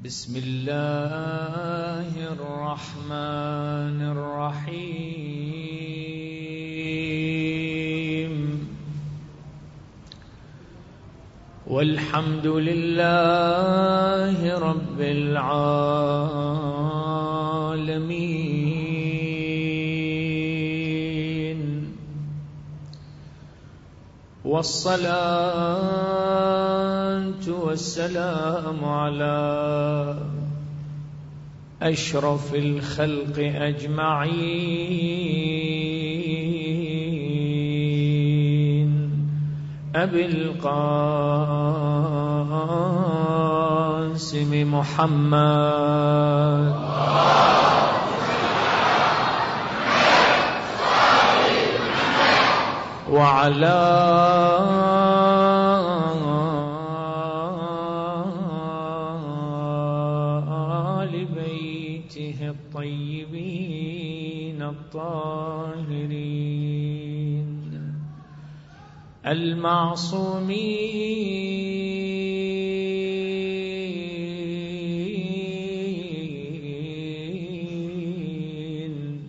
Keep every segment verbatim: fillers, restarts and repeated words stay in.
بسم الله الرحمن الرحيم والحمد لله رب العالمين والصلاة والسلام على أشرف الخلق أجمعين أبي القاسم محمد وعلى آل بيته الطيبين الطاهرين المعصومين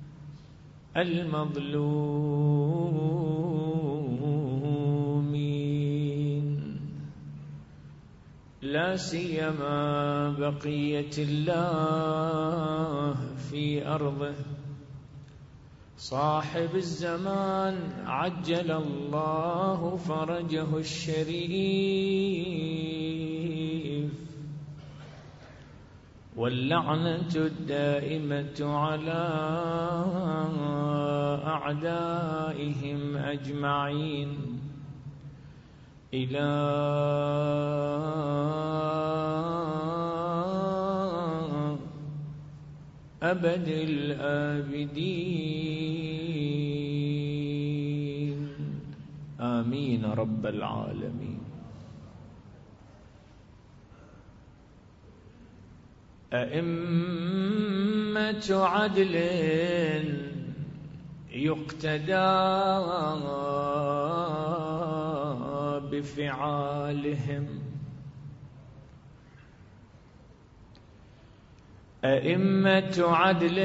المظلومين لا سيما بقية الله في أرضه صاحب الزمان عجل الله فرجه الشريف واللعنة الدائمة على أعدائهم أجمعين إلى أبد الآبدين آمين رب العالمين. أئمة عدل يقتدى بفعالهم أئمة عدل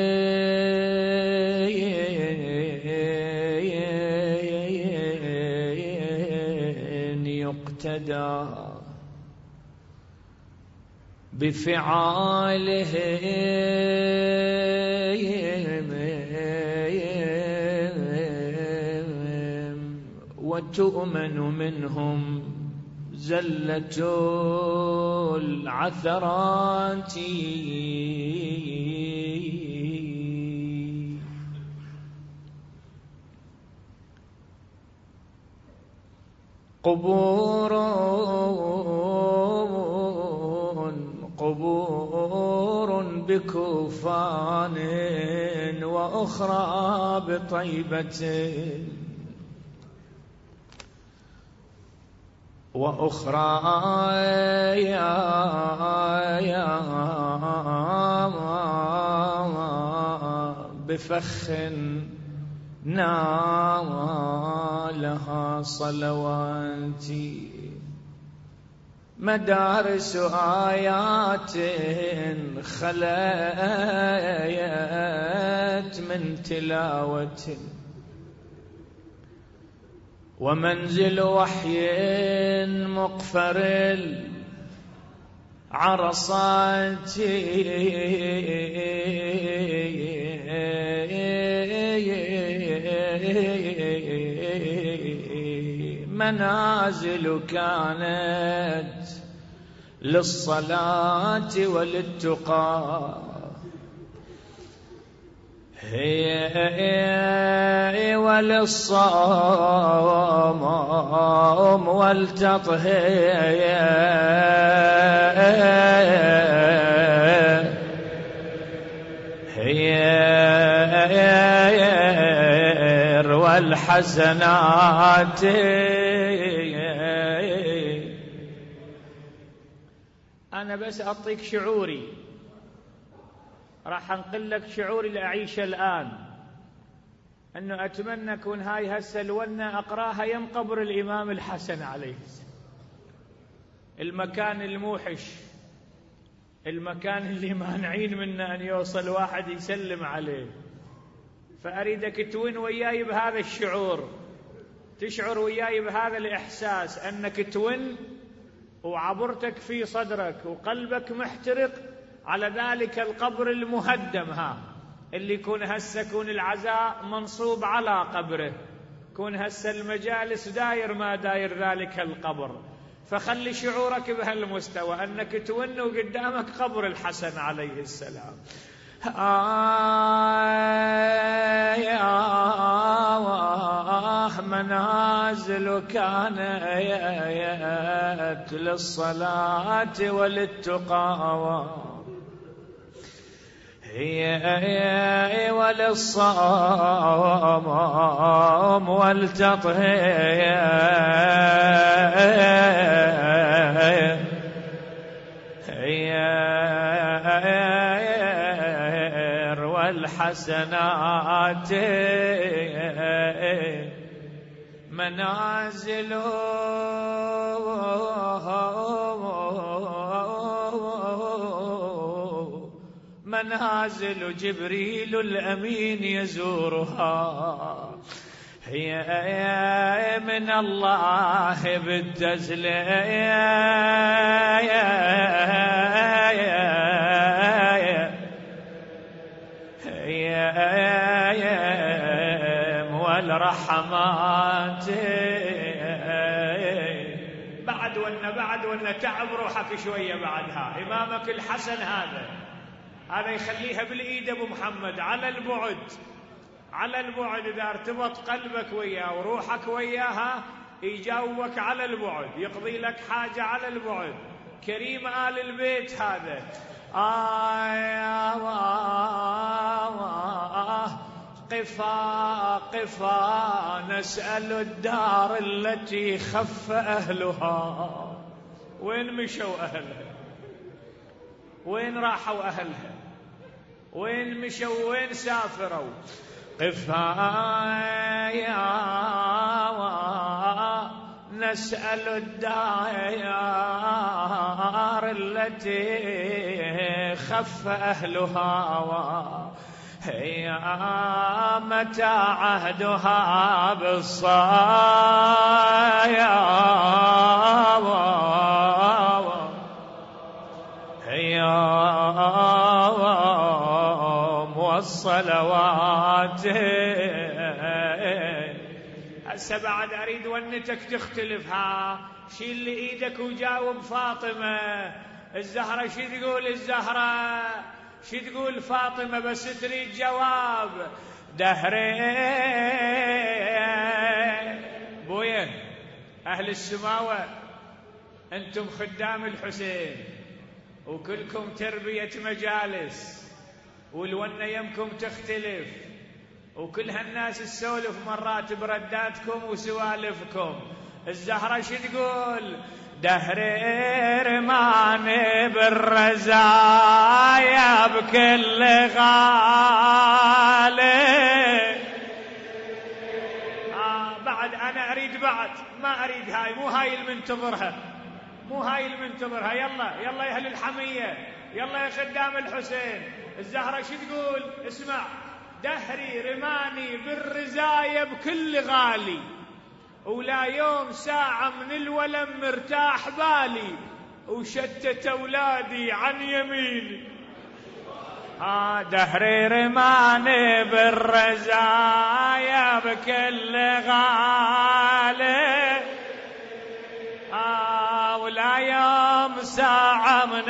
يقتدى بفعالهم وتؤمن منهم زلة العثرات قبور قبور بكوفان وأخرى بطيبة وأخرى يا يا بفخ نالها صلواتي مدارس آيات خلت من تلاوة ومنزل وحي مقفر العرصات منازل كانت للصلاة وللتقى هي وللصوم والتطهير هي والحسنات أنا بس أعطيك شعوري راح أنقل لك شعوري اللي أعيشه الآن أنه أتمنى أكون هاي هسه الونة أقراها يم قبر الإمام الحسن عليه السلام، المكان الموحش المكان اللي مانعين منه أن يوصل واحد يسلم عليه. فأريدك تون وياي بهذا الشعور، تشعر وياي بهذا الإحساس، أنك تون وعبرتك في صدرك وقلبك محترق على ذلك القبر المهدم، ها اللي يكون هسه يكون العزاء منصوب على قبره، يكون هسه المجالس داير ما داير ذلك القبر. فخلي شعورك بهالمستوى أنك تون وقدامك قبر الحسن عليه السلام. آه منازل كانت للصلاة وللتقى هي وللصوم والتطهير والحسنات منازل منازل جبريل الأمين يزورها هي من الله بالتسليم والرحمات. بعد ولا بعد ولا تعب روحك شوية بعدها. إمامك الحسن هذا هذا يخليها بالإيد أبو محمد على البعد، على البعد إذا ارتبط قلبك وياه وروحك وياها يجاوبك على البعد، يقضي لك حاجة على البعد. كريم آل البيت هذا آه آه قفا قفا نسأل الدار التي خف أهلها. وين مشوا أهلها؟ وين راحوا أهلها؟ وين مشوا؟ وين سافروا؟ قفايا نسأل الدار التي خف أهلها هي متى عهدها بالصايا هي والصلوات. هسه بعد أريد ونتك تختلف. ها شيل لي إيدك وجاوب فاطمة الزهرة. شو تقول الزهرة؟ شو تقول فاطمة؟ بس تريد جواب. دهري بوين أهل السماوة، أنتم خدام الحسين وكلكم تربية مجالس والونة يمكم تختلف وكل هالناس تسولف مرات برداتكم وسوالفكم. الزهرة شو تقول؟ دهري رماني بالرزايا بكل غالي. آه بعد أنا أريد بعد، ما أريد هاي، مو هاي المنتظرها، مو هاي المنتظرها. يلا يلا يا أهل الحمية، يلا يا خدام الحسين. الزهرة شو تقول؟ اسمع. دهري رماني بالرزايا بكل غالي ولا يوم ساعة من الولم مرتاح بالي وشتت أولادي عن يميني. آه دهري رماني بالرزايا بكل غالي آه ولا يوم ساعة من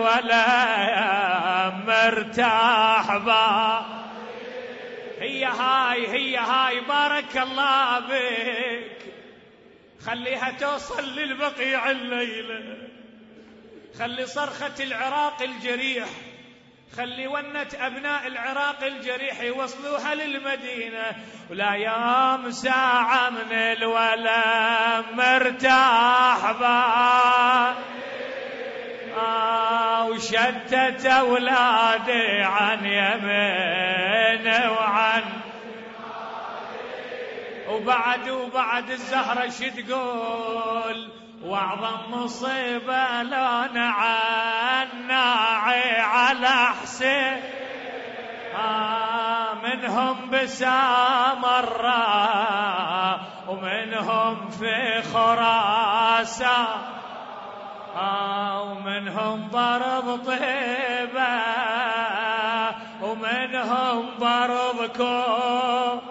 الولم مرتاح بالي. هي هاي هي هاي بارك الله بك. خليها توصل للبقيع الليلة، خلي صرخة العراق الجريح، خلي ونة أبناء العراق الجريح يوصلوها للمدينة. ولا يوم ساعة من الولم مرتاح با آه وشتت أولادي عن يمين وعن وبعد وبعد الزهرة شتقول؟ وأعظم مصيبة لون عنا على حسين آه منهم بسامرة ومنهم في خراسان آه ومنهم ضرب طيبة ومنهم ضرب كوم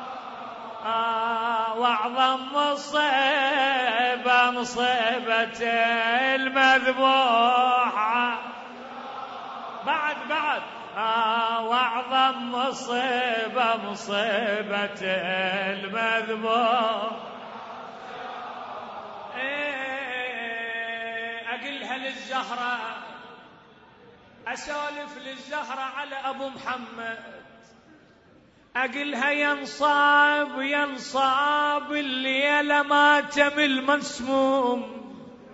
آه واعظم مصيبة مصيبة المذبوحة بعد بعد آه واعظم مصيبة مصيبة المذبوح إيه أقلها للزهرة أسولف للزهرة على أبو محمد أقلها ينصاب ينصاب الليلة ماتم المسموم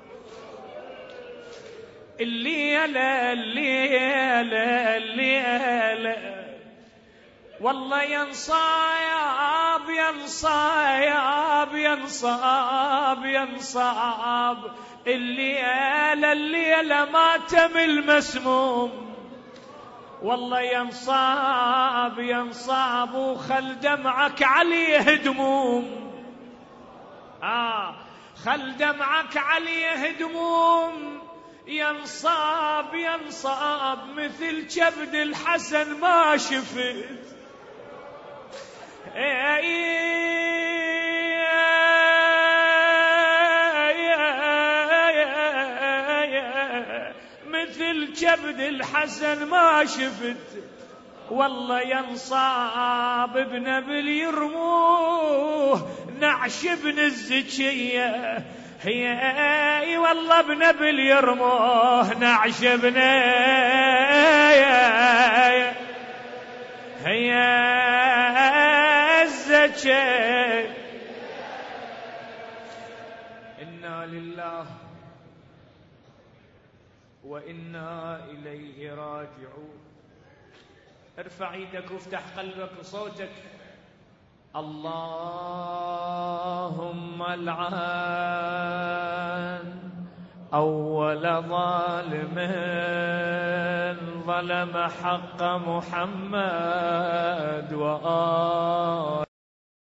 الليلة الليلة الليلة والله ينصاب ينصاب ينصاب ينصاب الليلة الليلة ماتم المسموم والله ينصاب ينصاب وخل دمعك عليه دموم آه خل دمعك عليه دموم ينصاب ينصاب مثل كبد الحسن ما شفت مثل كبد الحسن ما شفت والله ينصاب ابن ابي يرموه نعش ابن الزكية هي والله ابن ابي يرموه نعش ابن هي الزكية إنا لله وإنا إليه راجعون. ارفع يدك وافتح قلبك وصوتك. اللهم العان أول ظالم ظلم حق محمد وآل